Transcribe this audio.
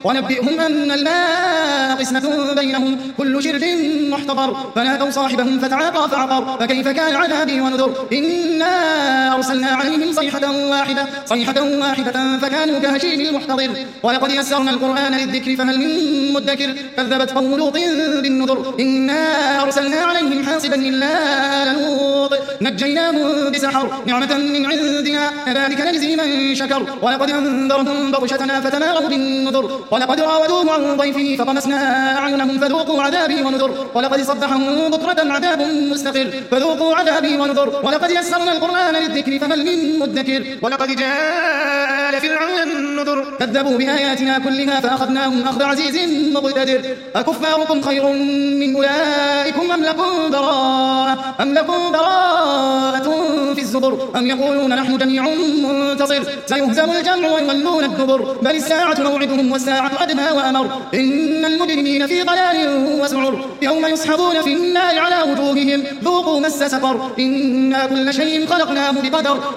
ونبئهم أن الماء قسمة بينهم كل شرب محتضر فنادوا صاحبهم فتعاطى فعقر فكيف كان عذابي ونذر إنا أرسلنا عليهم صيحة واحدة فكانوا كهشيم المحتضر ولقد يسرنا القرآن للذكر فهل من مدكر كذبت قوم لوط بالنذر إنا أرسلنا عليهم حاصبا إلا لوط نجيناهم بسحر نعمة من عندنا كذلك نجزي من شكر ولقد أنذرهم بطشتنا فتماروا بالنذر ولقد راودوه عن ضيفه فطمسنا أعينهم فذوقوا عذابي ونذر ولقد صبحهم بكرة عذاب مستقر فذوقوا عذابي ونذر ولقد يسرنا القرآن للذكر فهل من مدكر ولقد جاء آل فرعون النذر كذبوا بآياتنا كلها فأخذناهم أخذ عزيز مقتدر أكفاركم خير من أولئكم أم لكم براءة في الزبر أم يقولون نحن جميع منتصر سيهزم الجمع ويولون الدبر بل الساعة موعدهم والساعة أدنى وأمر إن المجرمين في ضلال وسعر يوم يسحبون في النار على وجوههم ذوقوا مس سقر إنا كل شيء خلقناه بقدر